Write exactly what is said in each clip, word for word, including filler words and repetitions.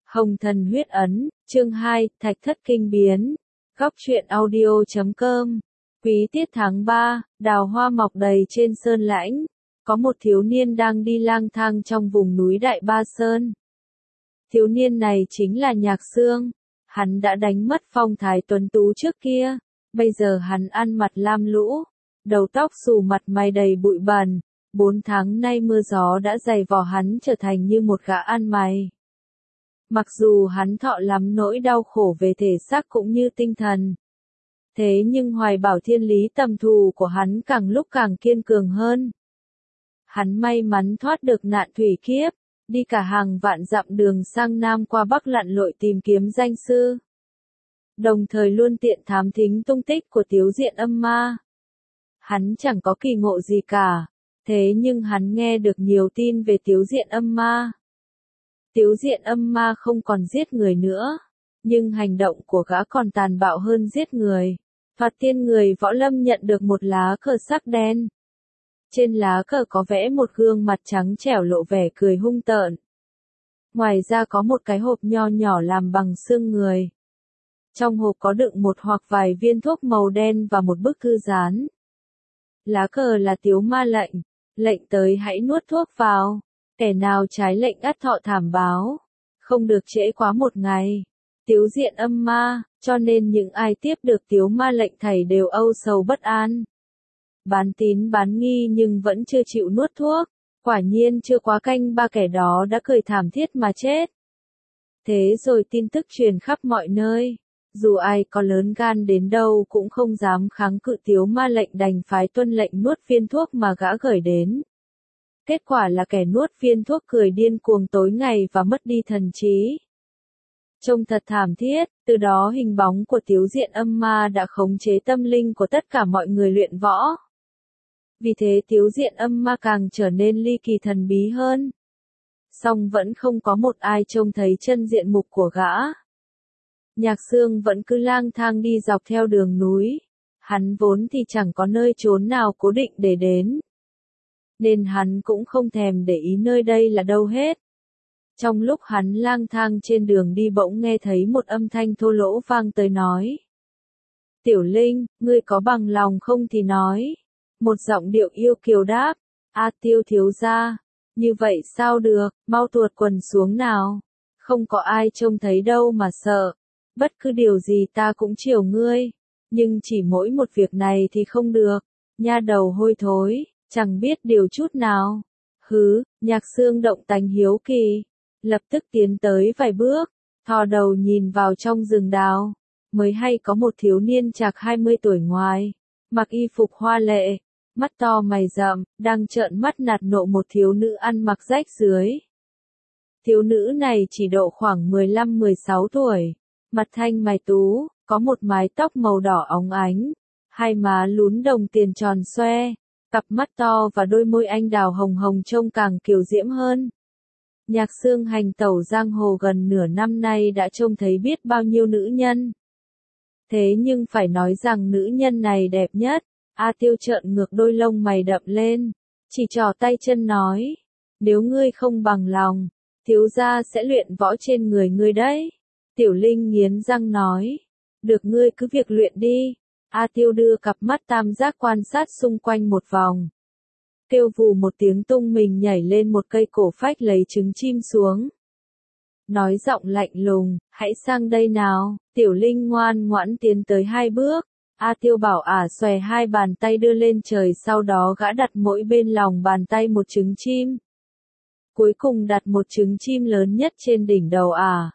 Hồng Thần Huyết Ấn, chương hai, Thạch Thất Kinh Biến. Góc truyện audio chấm com. Quý tiết tháng ba, đào hoa mọc đầy trên sơn lãnh. Có một thiếu niên đang đi lang thang trong vùng núi Đại Ba Sơn. Thiếu niên này chính là Nhạc Xương. Hắn đã đánh mất phong thái tuấn tú trước kia. Bây giờ hắn ăn mặc lam lũ. Đầu tóc xù, mặt mày đầy bụi bẩn. Bốn tháng nay mưa gió đã dày vò hắn trở thành như một gã ăn mày. Mặc dù hắn thọ lắm nỗi đau khổ về thể xác cũng như tinh thần. Thế nhưng hoài bảo thiên lý tầm thù của hắn càng lúc càng kiên cường hơn. Hắn may mắn thoát được nạn thủy kiếp, đi cả hàng vạn dặm đường sang Nam qua Bắc lặn lội tìm kiếm danh sư. Đồng thời luôn tiện thám thính tung tích của Tiếu Diện Âm Ma. Hắn chẳng có kỳ ngộ gì cả, thế nhưng hắn nghe được nhiều tin về Tiếu Diện Âm Ma. Tiếu Diện Âm Ma không còn giết người nữa, nhưng hành động của gã còn tàn bạo hơn giết người. Thoạt tiên người võ lâm nhận được một lá cờ sắc đen. Trên lá cờ có vẽ một gương mặt trắng trẻo lộ vẻ cười hung tợn. Ngoài ra có một cái hộp nho nhỏ làm bằng xương người. Trong hộp có đựng một hoặc vài viên thuốc màu đen và một bức thư dán. Lá cờ là Tiếu Ma lệnh, lệnh tới hãy nuốt thuốc vào. Kẻ nào trái lệnh ắt thọ thảm báo, không được trễ quá một ngày. Tiếu Diện Âm Ma, cho nên những ai tiếp được Tiếu Ma lệnh thảy đều âu sầu bất an. Bán tín bán nghi nhưng vẫn chưa chịu nuốt thuốc, quả nhiên chưa quá canh ba kẻ đó đã cười thảm thiết mà chết. Thế rồi tin tức truyền khắp mọi nơi, dù ai có lớn gan đến đâu cũng không dám kháng cự Tiếu Ma lệnh, đành phái tuân lệnh nuốt viên thuốc mà gã gửi đến. Kết quả là kẻ nuốt viên thuốc cười điên cuồng tối ngày và mất đi thần trí. Trông thật thảm thiết, từ đó hình bóng của Tiếu Diện Âm Ma đã khống chế tâm linh của tất cả mọi người luyện võ. Vì thế Tiếu Diện Âm Ma càng trở nên ly kỳ thần bí hơn. Song vẫn không có một ai trông thấy chân diện mục của gã. Nhạc Xương vẫn cứ lang thang đi dọc theo đường núi. Hắn vốn thì chẳng có nơi trốn nào cố định để đến, nên hắn cũng không thèm để ý nơi đây là đâu hết. Trong lúc hắn lang thang trên đường đi bỗng nghe thấy một âm thanh thô lỗ vang tới nói. Tiểu Linh, ngươi có bằng lòng không thì nói. Một giọng điệu yêu kiều đáp. A Tiêu thiếu gia. Như vậy sao được, mau tuột quần xuống nào. Không có ai trông thấy đâu mà sợ. Bất cứ điều gì ta cũng chiều ngươi. Nhưng chỉ mỗi một việc này thì không được. Nha đầu hôi thối. Chẳng biết điều chút nào. Hứ, Nhạc Xương động tánh hiếu kỳ. Lập tức tiến tới vài bước, thò đầu nhìn vào trong rừng đào. Mới hay có một thiếu niên chạc hai mươi tuổi ngoài, mặc y phục hoa lệ, mắt to mày rậm, đang trợn mắt nạt nộ một thiếu nữ ăn mặc rách rưới. Thiếu nữ này chỉ độ khoảng mười lăm mười sáu tuổi, mặt thanh mày tú, có một mái tóc màu đỏ óng ánh, hai má lún đồng tiền tròn xoe. Cặp mắt to và đôi môi anh đào hồng hồng trông càng kiều diễm hơn. Nhạc Xương hành tẩu giang hồ gần nửa năm nay đã trông thấy biết bao nhiêu nữ nhân. Thế nhưng phải nói rằng nữ nhân này đẹp nhất. A Tiêu trợn ngược đôi lông mày đậm lên, chỉ trỏ tay chân nói. Nếu ngươi không bằng lòng, thiếu gia sẽ luyện võ trên người ngươi đấy. Tiểu Linh nghiến răng nói. Được, ngươi cứ việc luyện đi. A Tiêu đưa cặp mắt tam giác quan sát xung quanh một vòng. Kêu vù một tiếng tung mình nhảy lên một cây cổ phách lấy trứng chim xuống. Nói giọng lạnh lùng, hãy sang đây nào. Tiểu Linh ngoan ngoãn tiến tới hai bước. A Tiêu bảo ả xòe hai bàn tay đưa lên trời, sau đó gã đặt mỗi bên lòng bàn tay một trứng chim. Cuối cùng đặt một trứng chim lớn nhất trên đỉnh đầu ả.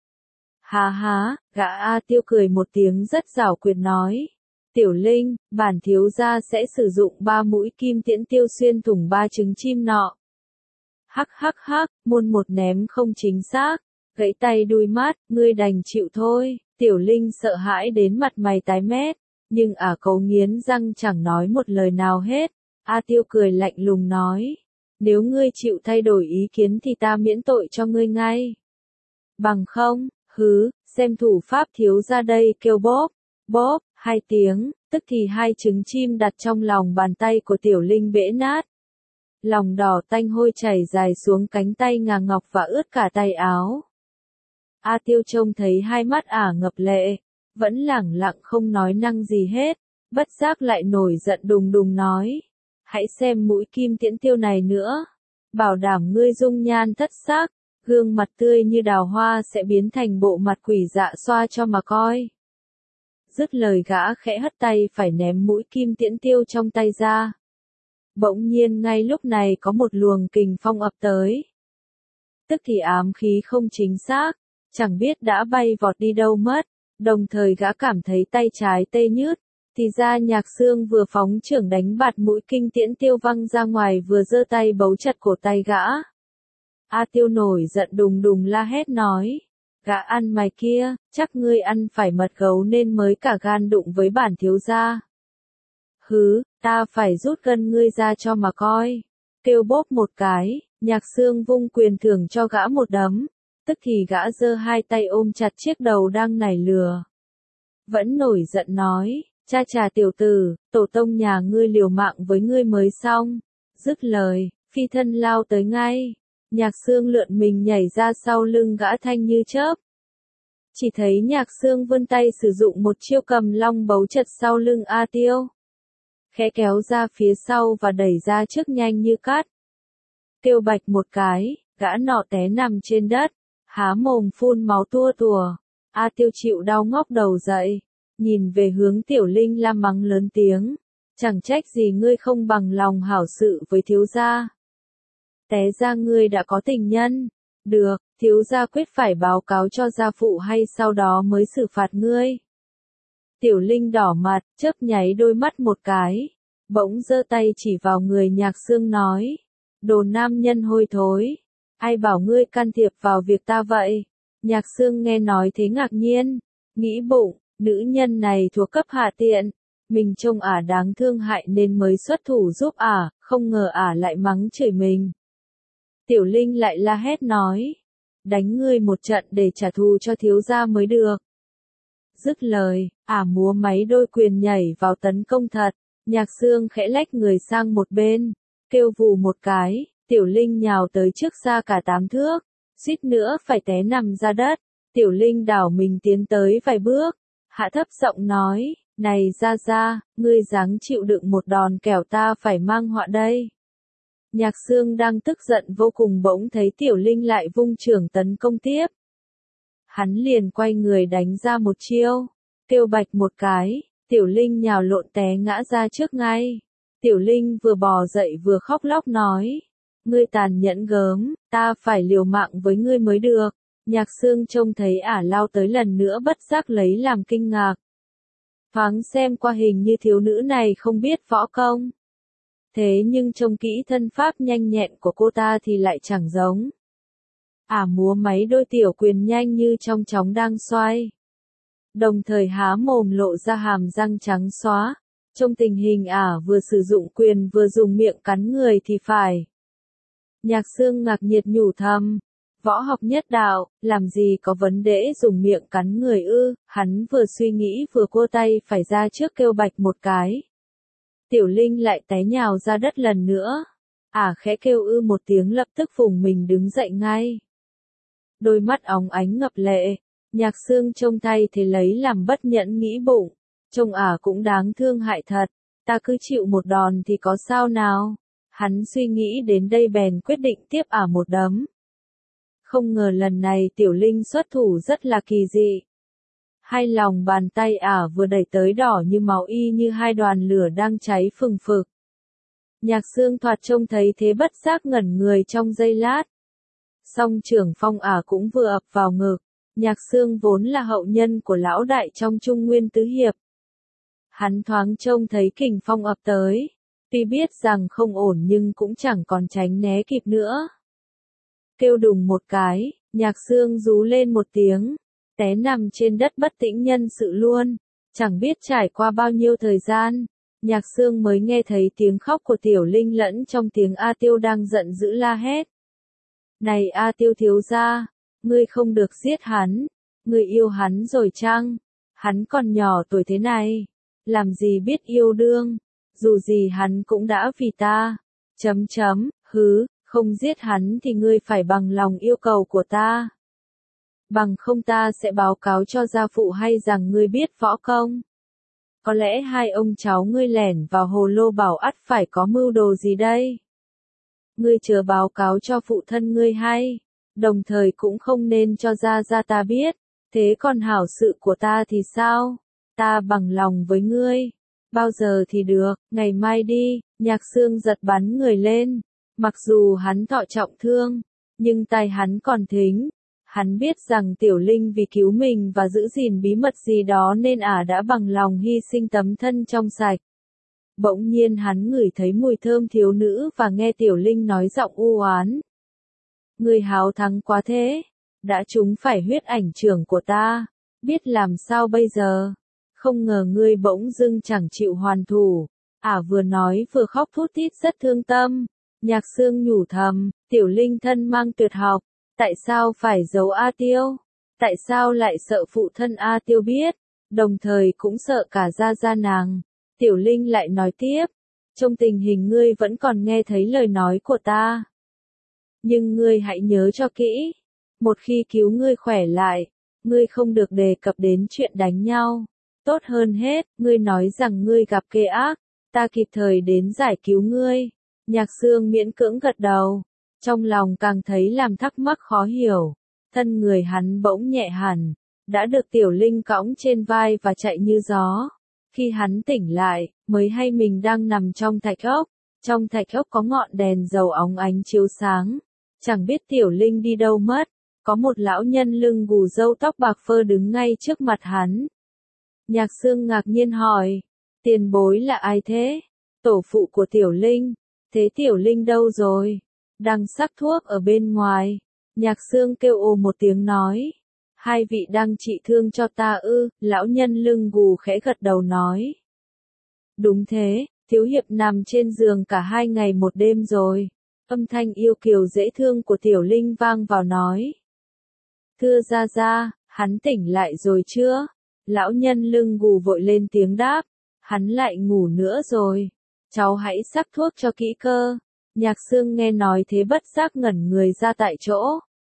Hà há, gã A Tiêu cười một tiếng rất giảo quyệt nói. Tiểu Linh, bản thiếu gia sẽ sử dụng ba mũi kim tiễn tiêu xuyên thủng ba trứng chim nọ. Hắc hắc hắc, muôn một ném không chính xác, gãy tay đuôi mắt, ngươi đành chịu thôi. Tiểu Linh sợ hãi đến mặt mày tái mét, nhưng ả cấu nghiến răng chẳng nói một lời nào hết. A Tiêu cười lạnh lùng nói, nếu ngươi chịu thay đổi ý kiến thì ta miễn tội cho ngươi ngay. Bằng không, hứ, xem thủ pháp thiếu gia đây. Kêu bóp, bóp. Hai tiếng, tức thì hai trứng chim đặt trong lòng bàn tay của Tiểu Linh bể nát. Lòng đỏ tanh hôi chảy dài xuống cánh tay ngà ngọc và ướt cả tay áo. A Tiêu trông thấy hai mắt ả ngập lệ, vẫn lẳng lặng không nói năng gì hết, bất giác lại nổi giận đùng đùng nói. Hãy xem mũi kim tiễn tiêu này nữa, bảo đảm ngươi dung nhan thất sắc, gương mặt tươi như đào hoa sẽ biến thành bộ mặt quỷ dạ xoa cho mà coi. Dứt lời gã khẽ hất tay phải ném mũi kim tiễn tiêu trong tay ra. Bỗng nhiên ngay lúc này có một luồng kình phong ập tới. Tức thì ám khí không chính xác, chẳng biết đã bay vọt đi đâu mất, đồng thời gã cảm thấy tay trái tê nhứt, thì ra Nhạc Xương vừa phóng chưởng đánh bạt mũi kinh tiễn tiêu văng ra ngoài vừa giơ tay bấu chặt cổ tay gã. A Tiêu nổi giận đùng đùng la hét nói, gã ăn mày kia, chắc ngươi ăn phải mật gấu nên mới cả gan đụng với bản thiếu gia. Hứ, ta phải rút gân ngươi ra cho mà coi. Kêu bốp một cái, Nhạc Xương vung quyền thưởng cho gã một đấm, tức thì gã giơ hai tay ôm chặt chiếc đầu đang nảy lửa. Vẫn nổi giận nói, cha trà tiểu tử, tổ tông nhà ngươi liều mạng với ngươi mới xong. Dứt lời, phi thân lao tới ngay. Nhạc Xương lượn mình nhảy ra sau lưng gã thanh như chớp. Chỉ thấy Nhạc Xương vươn tay sử dụng một chiêu cầm long bấu chặt sau lưng A Tiêu. Khẽ kéo ra phía sau và đẩy ra trước nhanh như cát. Kêu bạch một cái, gã nọ té nằm trên đất, há mồm phun máu tua tùa. A Tiêu chịu đau ngóc đầu dậy, nhìn về hướng Tiểu Linh la mắng lớn tiếng. Chẳng trách gì ngươi không bằng lòng hảo sự với thiếu gia. Té ra ngươi đã có tình nhân. Được, thiếu gia quyết phải báo cáo cho gia phụ hay sau đó mới xử phạt ngươi. Tiểu Linh đỏ mặt, chớp nháy đôi mắt một cái, bỗng giơ tay chỉ vào người Nhạc Xương nói. Đồ nam nhân hôi thối, ai bảo ngươi can thiệp vào việc ta vậy? Nhạc Xương nghe nói thế ngạc nhiên, nghĩ bụng, nữ nhân này thuộc cấp hạ tiện, mình trông ả đáng thương hại nên mới xuất thủ giúp ả, không ngờ ả lại mắng chửi mình. Tiểu Linh lại la hét nói, đánh ngươi một trận để trả thù cho thiếu gia mới được. Dứt lời, ả múa máy đôi quyền nhảy vào tấn công thật, Nhạc Xương khẽ lách người sang một bên, kêu vù một cái, Tiểu Linh nhào tới trước xa cả tám thước, suýt nữa phải té nằm ra đất. Tiểu Linh đảo mình tiến tới vài bước, hạ thấp giọng nói, này ra ra, ngươi dáng chịu đựng một đòn kẻo ta phải mang họa đây. Nhạc Xương đang tức giận vô cùng bỗng thấy Tiểu Linh lại vung chưởng tấn công tiếp. Hắn liền quay người đánh ra một chiêu, kêu bạch một cái, Tiểu Linh nhào lộn té ngã ra trước ngay. Tiểu Linh vừa bò dậy vừa khóc lóc nói, ngươi tàn nhẫn gớm, ta phải liều mạng với ngươi mới được. Nhạc Xương trông thấy ả lao tới lần nữa bất giác lấy làm kinh ngạc. Thoáng xem qua hình như thiếu nữ này không biết võ công. Thế nhưng trông kỹ thân pháp nhanh nhẹn của cô ta thì lại chẳng giống. Ả múa máy đôi tiểu quyền nhanh như trong chóng đang xoay. Đồng thời há mồm lộ ra hàm răng trắng xóa. Trong tình hình ả vừa sử dụng quyền vừa dùng miệng cắn người thì phải. Nhạc Xương ngạc nhiệt nhủ thầm. Võ học nhất đạo, làm gì có vấn đề dùng miệng cắn người ư, hắn vừa suy nghĩ vừa cua tay phải ra trước kêu bạch một cái. Tiểu Linh lại té nhào ra đất lần nữa. Ả à, khẽ kêu ư một tiếng lập tức phùng mình đứng dậy ngay. Đôi mắt óng ánh ngập lệ, Nhạc Xương trông tay thì lấy làm bất nhẫn nghĩ bụng. Trông ả à cũng đáng thương hại thật, ta cứ chịu một đòn thì có sao nào. Hắn suy nghĩ đến đây bèn quyết định tiếp ả à một đấm. Không ngờ lần này Tiểu Linh xuất thủ rất là kỳ dị. Hai lòng bàn tay ả à vừa đẩy tới đỏ như máu y như hai đoàn lửa đang cháy phừng phực. Nhạc Xương thoạt trông thấy thế bất giác ngẩn người trong giây lát. Song trưởng phong ả à cũng vừa ập vào ngực. Nhạc Xương vốn là hậu nhân của lão đại trong Trung Nguyên Tứ Hiệp. Hắn thoáng trông thấy kình phong ập tới. Tuy biết rằng không ổn nhưng cũng chẳng còn tránh né kịp nữa. Kêu đùng một cái, Nhạc Xương rú lên một tiếng, té nằm trên đất bất tĩnh nhân sự luôn. Chẳng biết trải qua bao nhiêu thời gian, Nhạc Xương mới nghe thấy tiếng khóc của Tiểu Linh lẫn trong tiếng A Tiêu đang giận dữ la hét. Này A Tiêu thiếu gia, ngươi không được giết hắn, ngươi yêu hắn rồi chăng? Hắn còn nhỏ tuổi thế này, làm gì biết yêu đương, dù gì hắn cũng đã vì ta. Chấm chấm, hứ, không giết hắn thì ngươi phải bằng lòng yêu cầu của ta. bằng không ta sẽ báo cáo cho gia phụ hay rằng ngươi biết võ công. Có lẽ hai ông cháu ngươi lẻn vào hồ lô bảo ắt phải có mưu đồ gì đây. Ngươi chớ báo cáo cho phụ thân ngươi hay, đồng thời cũng không nên cho gia gia ta biết, thế còn hảo sự của ta thì sao? Ta bằng lòng với ngươi. Bao giờ thì được, ngày mai đi. Nhạc Xương giật bắn người lên. Mặc dù hắn thọ trọng thương, nhưng tai hắn còn thính. Hắn biết rằng Tiểu Linh vì cứu mình và giữ gìn bí mật gì đó nên ả đã bằng lòng hy sinh tấm thân trong sạch. Bỗng nhiên hắn ngửi thấy mùi thơm thiếu nữ và nghe Tiểu Linh nói giọng u oán. Ngươi háo thắng quá thế, đã trúng phải huyết ảnh trưởng của ta, biết làm sao bây giờ? Không ngờ ngươi bỗng dưng chẳng chịu hoàn thủ. Ả vừa nói vừa khóc thút thít rất thương tâm. Nhạc Xương nhủ thầm, Tiểu Linh thân mang tuyệt học, tại sao phải giấu A Tiêu? Tại sao lại sợ phụ thân A Tiêu biết, đồng thời cũng sợ cả gia gia nàng? Tiểu Linh lại nói tiếp, trong tình hình ngươi vẫn còn nghe thấy lời nói của ta. Nhưng ngươi hãy nhớ cho kỹ, một khi cứu ngươi khỏe lại, ngươi không được đề cập đến chuyện đánh nhau. Tốt hơn hết, ngươi nói rằng ngươi gặp kẻ ác, ta kịp thời đến giải cứu ngươi. Nhạc Xương miễn cưỡng gật đầu, trong lòng càng thấy làm thắc mắc khó hiểu. Thân người hắn bỗng nhẹ hẳn, đã được Tiểu Linh cõng trên vai và chạy như gió. Khi hắn tỉnh lại, mới hay mình đang nằm trong thạch ốc. Trong thạch ốc có ngọn đèn dầu óng ánh chiếu sáng. Chẳng biết Tiểu Linh đi đâu mất. Có một lão nhân lưng gù râu tóc bạc phơ đứng ngay trước mặt hắn. Nhạc Xương ngạc nhiên hỏi, tiền bối là ai thế? Tổ phụ của Tiểu Linh. Thế Tiểu Linh đâu rồi? Đang sắc thuốc ở bên ngoài. Nhạc Xương kêu ồ một tiếng nói. Hai vị đang trị thương cho ta ư? Lão nhân lưng gù khẽ gật đầu nói. Đúng thế, thiếu hiệp nằm trên giường cả hai ngày một đêm rồi. Âm thanh yêu kiều dễ thương của Tiểu Linh vang vào nói. Thưa gia gia, hắn tỉnh lại rồi chưa? Lão nhân lưng gù vội lên tiếng đáp. Hắn lại ngủ nữa rồi. Cháu hãy sắc thuốc cho kỹ cơ. Nhạc Xương nghe nói thế bất giác ngẩn người ra tại chỗ.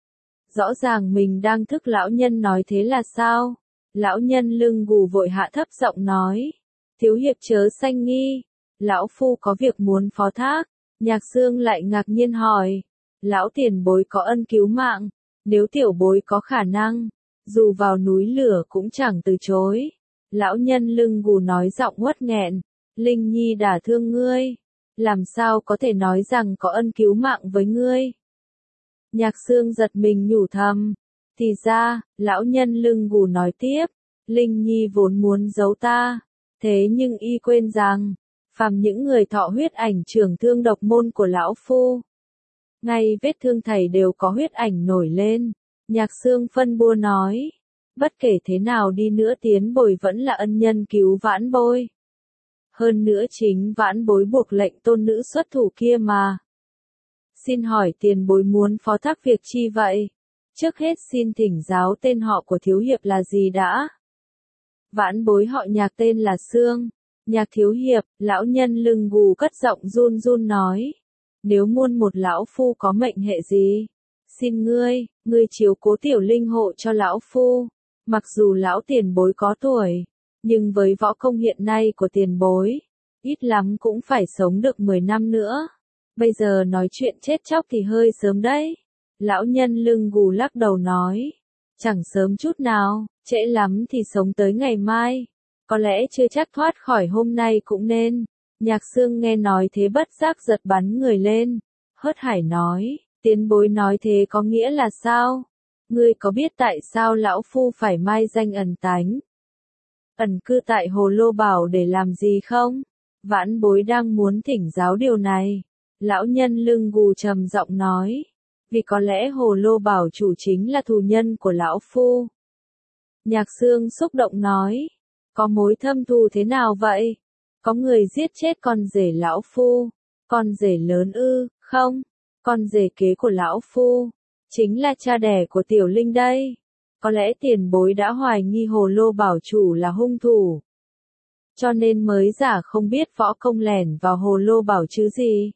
Rõ ràng mình đang thức lão nhân nói thế là sao? Lão nhân lưng gù vội hạ thấp giọng nói. Thiếu hiệp chớ sanh nghi. Lão phu có việc muốn phó thác. Nhạc Xương lại ngạc nhiên hỏi. Lão tiền bối có ân cứu mạng. Nếu tiểu bối có khả năng, dù vào núi lửa cũng chẳng từ chối. Lão nhân lưng gù nói giọng uất nghẹn. Linh Nhi đả thương ngươi. Làm sao có thể nói rằng có ân cứu mạng với ngươi? Nhạc Xương giật mình nhủ thầm. Thì ra, lão nhân lưng gù nói tiếp. Linh Nhi vốn muốn giấu ta. Thế nhưng y quên rằng, phàm những người thọ huyết ảnh trưởng thương độc môn của lão phu. Ngay vết thương thầy đều có huyết ảnh nổi lên. Nhạc Xương phân bua nói. Bất kể thế nào đi nữa Tiến Bồi vẫn là ân nhân cứu Vãn Bối. Hơn nữa chính Vãn Bối buộc lệnh tôn nữ xuất thủ kia mà. Xin hỏi tiền bối muốn phó thác việc chi vậy? Trước hết xin thỉnh giáo tên họ của thiếu hiệp là gì đã? Vãn Bối họ Nhạc tên là Xương. Nhạc thiếu hiệp, lão nhân lưng gù cất giọng run run nói. Nếu muôn một lão phu có mệnh hệ gì? Xin ngươi, ngươi chiếu cố Tiểu Linh hộ cho lão phu. Mặc dù lão tiền bối có tuổi, nhưng với võ công hiện nay của tiền bối, ít lắm cũng phải sống được mười năm nữa. Bây giờ nói chuyện chết chóc thì hơi sớm đấy. Lão nhân lưng gù lắc đầu nói. Chẳng sớm chút nào, trễ lắm thì sống tới ngày mai. Có lẽ chưa chắc thoát khỏi hôm nay cũng nên. Nhạc Xương nghe nói thế bất giác giật bắn người lên. Hớt hải nói, tiền bối nói thế có nghĩa là sao? Ngươi có biết tại sao lão phu phải mai danh ẩn tánh? Ẩn cư tại Hồ Lô Bảo để làm gì không? Vãn Bối đang muốn thỉnh giáo điều này. Lão nhân lưng gù trầm giọng nói. Vì có lẽ Hồ Lô Bảo chủ chính là thù nhân của lão phu. Nhạc Xương xúc động nói. Có mối thâm thù thế nào vậy? Có người giết chết con rể lão phu. Con rể lớn ư, không? Con rể kế của lão phu. Chính là cha đẻ của Tiểu Linh đây. Có lẽ tiền bối đã hoài nghi Hồ Lô Bảo chủ là hung thủ. Cho nên mới giả không biết võ công lẻn vào Hồ Lô Bảo chứ gì.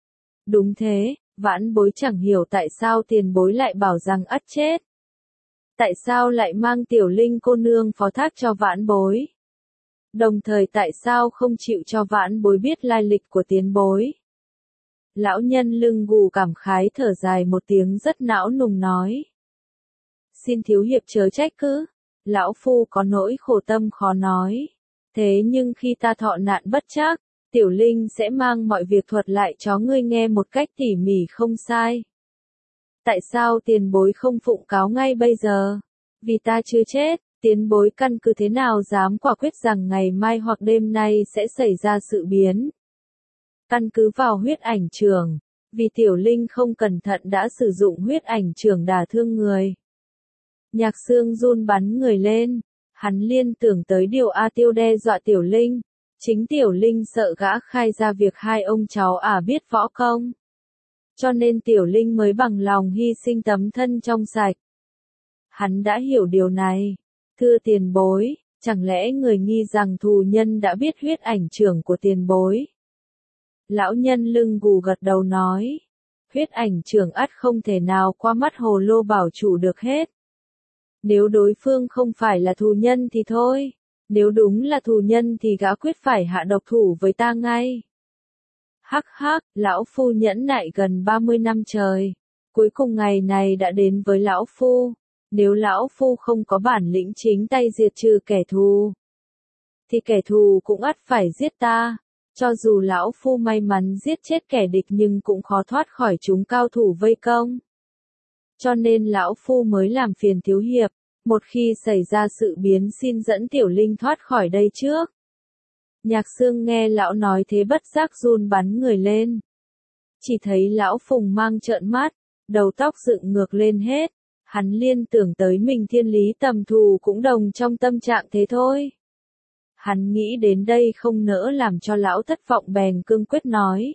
Đúng thế, Vãn Bối chẳng hiểu tại sao tiền bối lại bảo rằng ắt chết. Tại sao lại mang Tiểu Linh cô nương phó thác cho vãn bối? Đồng thời tại sao không chịu cho vãn bối biết lai lịch của tiền bối? Lão nhân lưng gù cảm khái thở dài một tiếng rất não nùng nói. Xin thiếu hiệp chớ trách cứ, lão phu có nỗi khổ tâm khó nói. Thế nhưng khi ta thọ nạn bất trắc, Tiểu Linh sẽ mang mọi việc thuật lại cho ngươi nghe một cách tỉ mỉ không sai. Tại sao tiền bối không phụng cáo ngay bây giờ? Vì ta chưa chết, tiền bối căn cứ thế nào dám quả quyết rằng ngày mai hoặc đêm nay sẽ xảy ra sự biến? Căn cứ vào huyết ảnh trường, vì Tiểu Linh không cẩn thận đã sử dụng huyết ảnh trường đả thương người. Nhạc Xương run bắn người lên, hắn liên tưởng tới điều A Tiêu đe dọa Tiểu Linh, chính Tiểu Linh sợ gã khai ra việc hai ông cháu ả biết võ công. Cho nên Tiểu Linh mới bằng lòng hy sinh tấm thân trong sạch. Hắn đã hiểu điều này. Thưa tiền bối, chẳng lẽ người nghi rằng thù nhân đã biết huyết ảnh trưởng của tiền bối? Lão nhân lưng gù gật đầu nói. Huyết ảnh trưởng ắt không thể nào qua mắt Hồ Lô bảo chủ được hết. Nếu đối phương không phải là thù nhân thì thôi. Nếu đúng là thù nhân thì gã quyết phải hạ độc thủ với ta ngay. Hắc hắc, lão phu nhẫn nại gần ba mươi năm trời. Cuối cùng ngày này đã đến với lão phu. Nếu lão phu không có bản lĩnh chính tay diệt trừ kẻ thù, thì kẻ thù cũng ắt phải giết ta. Cho dù lão phu may mắn giết chết kẻ địch nhưng cũng khó thoát khỏi chúng cao thủ vây công. Cho nên lão phu mới làm phiền thiếu hiệp, một khi xảy ra sự biến xin dẫn Tiểu Linh thoát khỏi đây trước. Nhạc Xương nghe lão nói thế bất giác run bắn người lên. Chỉ thấy lão Phùng Mang trợn mắt, đầu tóc dựng ngược lên hết. Hắn liên tưởng tới mình thiên lý tầm thù cũng đồng trong tâm trạng thế thôi. Hắn nghĩ đến đây không nỡ làm cho lão thất vọng bèn cương quyết nói.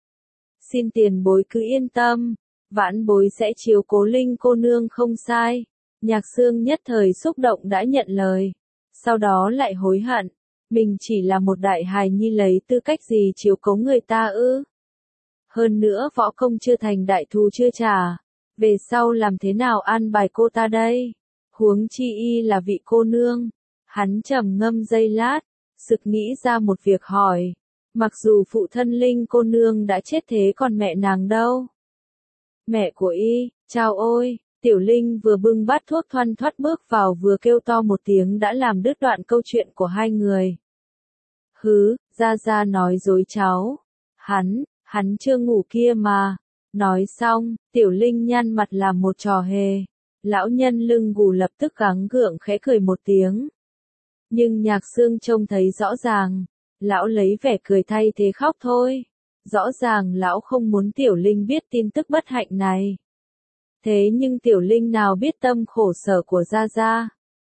Xin tiền bối cứ yên tâm, vãn bối sẽ chiếu cố Linh cô nương không sai. Nhạc Xương nhất thời xúc động đã nhận lời. Sau đó lại hối hận. Mình chỉ là một đại hài nhi lấy tư cách gì chiếu cố người ta ư? Hơn nữa võ công chưa thành đại thù chưa trả. Về sau làm thế nào an bài cô ta đây? Huống chi y là vị cô nương. Hắn trầm ngâm giây lát, sực nghĩ ra một việc hỏi. Mặc dù phụ thân Linh cô nương đã chết thế còn mẹ nàng đâu? Mẹ của y, chao ôi, Tiểu Linh vừa bưng bát thuốc thoăn thoắt bước vào vừa kêu to một tiếng đã làm đứt đoạn câu chuyện của hai người. Hứ, Gia Gia nói dối cháu. Hắn, hắn chưa ngủ kia mà. Nói xong, Tiểu Linh nhăn mặt làm một trò hề. Lão nhân lưng gù lập tức gắng gượng khẽ cười một tiếng. Nhưng Nhạc Xương trông thấy rõ ràng. Lão lấy vẻ cười thay thế khóc thôi. Rõ ràng lão không muốn Tiểu Linh biết tin tức bất hạnh này. Thế nhưng Tiểu Linh nào biết tâm khổ sở của Gia Gia.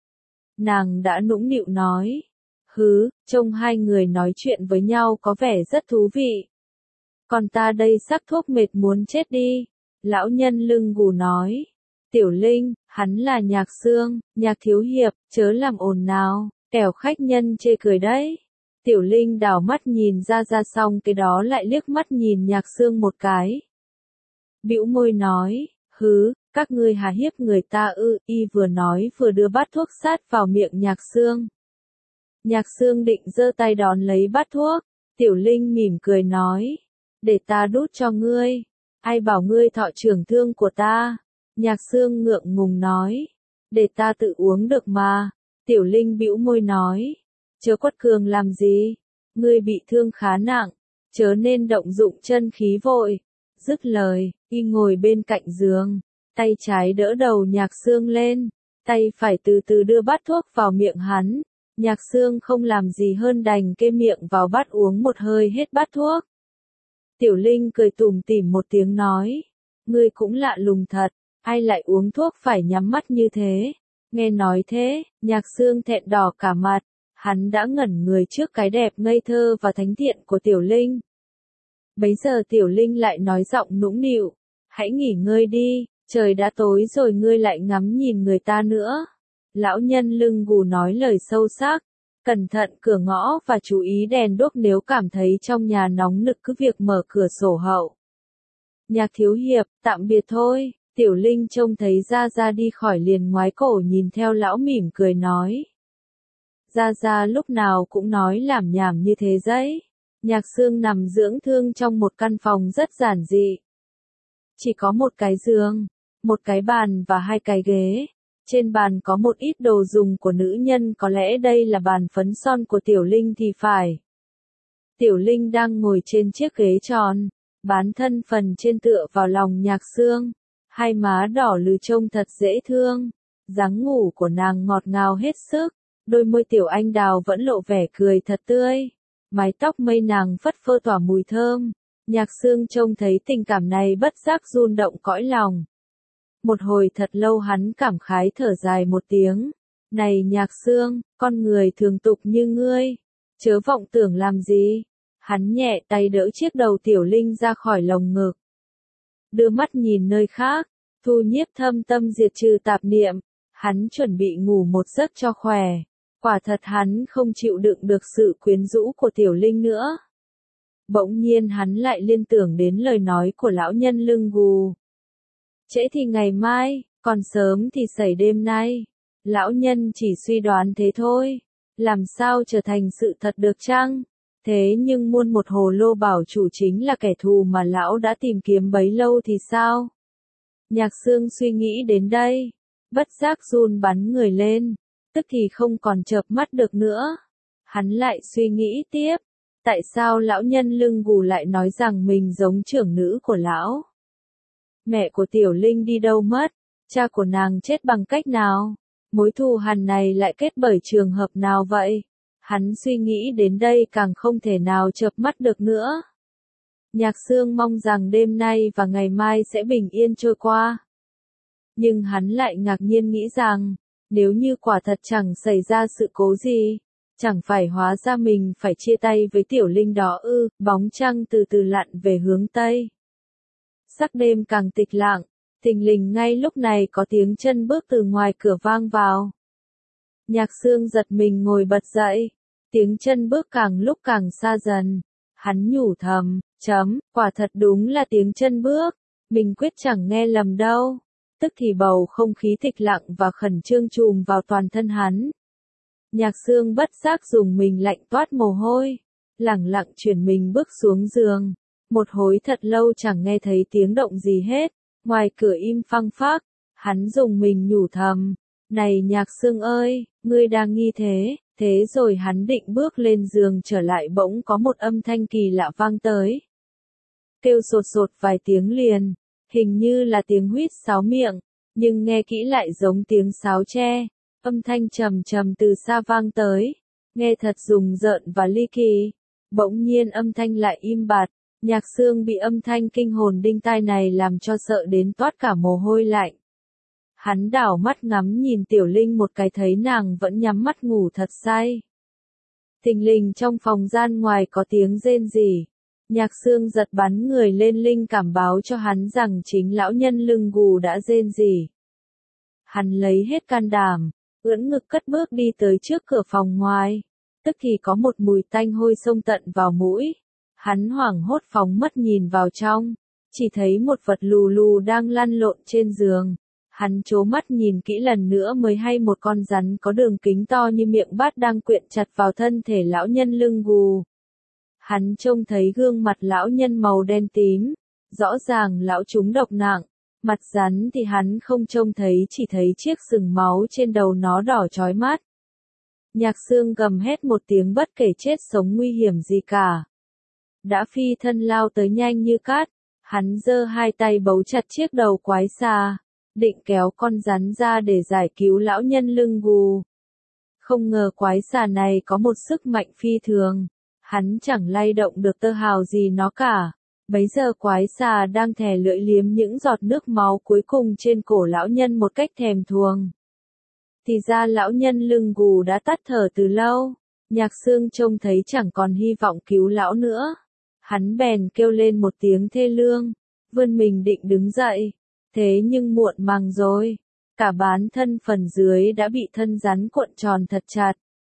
Nàng đã nũng nịu nói. Hứ, trông hai người nói chuyện với nhau có vẻ rất thú vị. Còn ta đây sắc thuốc mệt muốn chết đi. Lão nhân lưng gù nói. Tiểu Linh, hắn là Nhạc Xương, Nhạc thiếu hiệp, chớ làm ồn nào, kẻo khách nhân chê cười đấy. Tiểu Linh đảo mắt nhìn Gia Gia xong cái đó lại liếc mắt nhìn Nhạc Xương một cái. Bĩu môi nói, hứ, các ngươi hà hiếp người ta ư, y vừa nói vừa đưa bát thuốc sát vào miệng Nhạc Xương. Nhạc Xương định giơ tay đón lấy bát thuốc, Tiểu Linh mỉm cười nói. Để ta đút cho ngươi. Ai bảo ngươi thọ trưởng thương của ta? Nhạc Xương ngượng ngùng nói. Để ta tự uống được mà. Tiểu Linh bĩu môi nói. Chớ quất cường làm gì? Ngươi bị thương khá nặng. Chớ nên động dụng chân khí vội. Dứt lời, y ngồi bên cạnh giường. Tay trái đỡ đầu Nhạc Xương lên. Tay phải từ từ đưa bát thuốc vào miệng hắn. Nhạc Xương không làm gì hơn đành kê miệng vào bát uống một hơi hết bát thuốc. Tiểu Linh cười tủm tỉm một tiếng nói. Ngươi cũng lạ lùng thật, ai lại uống thuốc phải nhắm mắt như thế? Nghe nói thế, Nhạc Xương thẹn đỏ cả mặt. Hắn đã ngẩn người trước cái đẹp ngây thơ và thánh thiện của Tiểu Linh. Bấy giờ Tiểu Linh lại nói giọng nũng nịu. Hãy nghỉ ngơi đi, trời đã tối rồi ngươi lại ngắm nhìn người ta nữa. Lão nhân lưng gù nói lời sâu sắc. Cẩn thận cửa ngõ và chú ý đèn đuốc nếu cảm thấy trong nhà nóng nực cứ việc mở cửa sổ hậu. Nhạc thiếu hiệp, tạm biệt thôi. Tiểu Linh trông thấy Gia Gia đi khỏi liền ngoái cổ nhìn theo lão mỉm cười nói. Gia Gia lúc nào cũng nói lảm nhảm như thế đấy. Nhạc Sương nằm dưỡng thương trong một căn phòng rất giản dị. Chỉ có một cái giường, một cái bàn và hai cái ghế. Trên bàn có một ít đồ dùng của nữ nhân, có lẽ đây là bàn phấn son của Tiểu Linh thì phải. Tiểu Linh đang ngồi trên chiếc ghế tròn, bán thân phần trên tựa vào lòng Nhạc Sương. Hai má đỏ lừ trông thật dễ thương. Dáng ngủ của nàng ngọt ngào hết sức. Đôi môi tiểu anh đào vẫn lộ vẻ cười thật tươi. Mái tóc mây nàng phất phơ tỏa mùi thơm. Nhạc Sương trông thấy tình cảm này bất giác run động cõi lòng. Một hồi thật lâu hắn cảm khái thở dài một tiếng. Này Nhạc Sương, con người thường tục như ngươi, chớ vọng tưởng làm gì. Hắn nhẹ tay đỡ chiếc đầu Tiểu Linh ra khỏi lồng ngực. Đưa mắt nhìn nơi khác, thu nhiếp thâm tâm diệt trừ tạp niệm. Hắn chuẩn bị ngủ một giấc cho khỏe. Quả thật hắn không chịu đựng được sự quyến rũ của Tiểu Linh nữa. Bỗng nhiên hắn lại liên tưởng đến lời nói của lão nhân lưng gù. Trễ thì ngày mai, còn sớm thì xảy đêm nay. Lão nhân chỉ suy đoán thế thôi. Làm sao trở thành sự thật được chăng? Thế nhưng muôn một hồ lô bảo chủ chính là kẻ thù mà lão đã tìm kiếm bấy lâu thì sao? Nhạc Sương suy nghĩ đến đây. Bất giác run bắn người lên. Tức thì không còn chợp mắt được nữa. Hắn lại suy nghĩ tiếp. Tại sao lão nhân lưng gù lại nói rằng mình giống trưởng nữ của lão? Mẹ của Tiểu Linh đi đâu mất? Cha của nàng chết bằng cách nào? Mối thù hằn này lại kết bởi trường hợp nào vậy? Hắn suy nghĩ đến đây càng không thể nào chợp mắt được nữa. Nhạc Sương mong rằng đêm nay và ngày mai sẽ bình yên trôi qua. Nhưng hắn lại ngạc nhiên nghĩ rằng, nếu như quả thật chẳng xảy ra sự cố gì, chẳng phải hóa ra mình phải chia tay với Tiểu Linh đó ư? Bóng trăng từ từ lặn về hướng Tây. Sắc đêm càng tịch lặng, thình lình ngay lúc này có tiếng chân bước từ ngoài cửa vang vào. Nhạc Sương giật mình ngồi bật dậy, tiếng chân bước càng lúc càng xa dần. Hắn nhủ thầm, chấm, quả thật đúng là tiếng chân bước, mình quyết chẳng nghe lầm đâu. Tức thì bầu không khí tịch lặng và khẩn trương trùm vào toàn thân hắn. Nhạc Sương bất giác dùng mình lạnh toát mồ hôi, lẳng lặng chuyển mình bước xuống giường. Một hồi thật lâu chẳng nghe thấy tiếng động gì hết, ngoài cửa im phăng phắc. Hắn dùng mình nhủ thầm, này Nhạc Sương ơi, ngươi đang nghi thế? Thế rồi hắn định bước lên giường trở lại, bỗng có một âm thanh kỳ lạ vang tới. Kêu sột sột vài tiếng liền, hình như là tiếng huýt sáo miệng, nhưng nghe kỹ lại giống tiếng sáo tre. Âm thanh trầm trầm từ xa vang tới, nghe thật rùng rợn và ly kỳ. Bỗng nhiên âm thanh lại im bặt. Nhạc Sương bị âm thanh kinh hồn đinh tai này làm cho sợ đến toát cả mồ hôi lạnh. Hắn đảo mắt ngắm nhìn Tiểu Linh một cái, thấy nàng vẫn nhắm mắt ngủ thật say. Thình lình trong phòng gian ngoài có tiếng rên rỉ. Nhạc Sương giật bắn người lên, linh cảm báo cho hắn rằng chính lão nhân lưng gù đã rên rỉ. Hắn lấy hết can đảm, ưỡn ngực cất bước đi tới trước cửa phòng ngoài. Tức thì có một mùi tanh hôi xông tận vào mũi. Hắn hoảng hốt phóng mắt nhìn vào trong, chỉ thấy một vật lù lù đang lăn lộn trên giường. Hắn trố mắt nhìn kỹ lần nữa mới hay một con rắn có đường kính to như miệng bát đang quyện chặt vào thân thể lão nhân lưng gù. Hắn trông thấy gương mặt lão nhân màu đen tím, rõ ràng lão trúng độc nặng. Mặt rắn thì hắn không trông thấy, chỉ thấy chiếc sừng máu trên đầu nó đỏ chói mắt. Nhạc Sương gầm hét một tiếng bất kể chết sống nguy hiểm gì cả. Đã phi thân lao tới nhanh như cát, hắn giơ hai tay bấu chặt chiếc đầu quái xà, định kéo con rắn ra để giải cứu lão nhân lưng gù. Không ngờ quái xà này có một sức mạnh phi thường, hắn chẳng lay động được tơ hào gì nó cả. Bấy giờ quái xà đang thè lưỡi liếm những giọt nước máu cuối cùng trên cổ lão nhân một cách thèm thuồng. Thì ra lão nhân lưng gù đã tắt thở từ lâu. Nhạc Sương trông thấy chẳng còn hy vọng cứu lão nữa. Hắn bèn kêu lên một tiếng thê lương, vươn mình định đứng dậy. Thế nhưng muộn màng rồi, cả bán thân phần dưới đã bị thân rắn cuộn tròn thật chặt.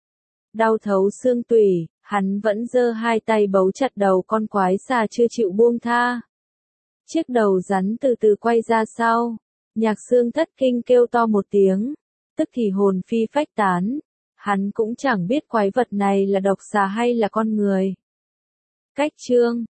Đau thấu xương tủy, hắn vẫn giơ hai tay bấu chặt đầu con quái xà chưa chịu buông tha. Chiếc đầu rắn từ từ quay ra sau, Nhạc Xương thất kinh kêu to một tiếng, tức thì hồn phi phách tán, hắn cũng chẳng biết quái vật này là độc xà hay là con người. Cách chương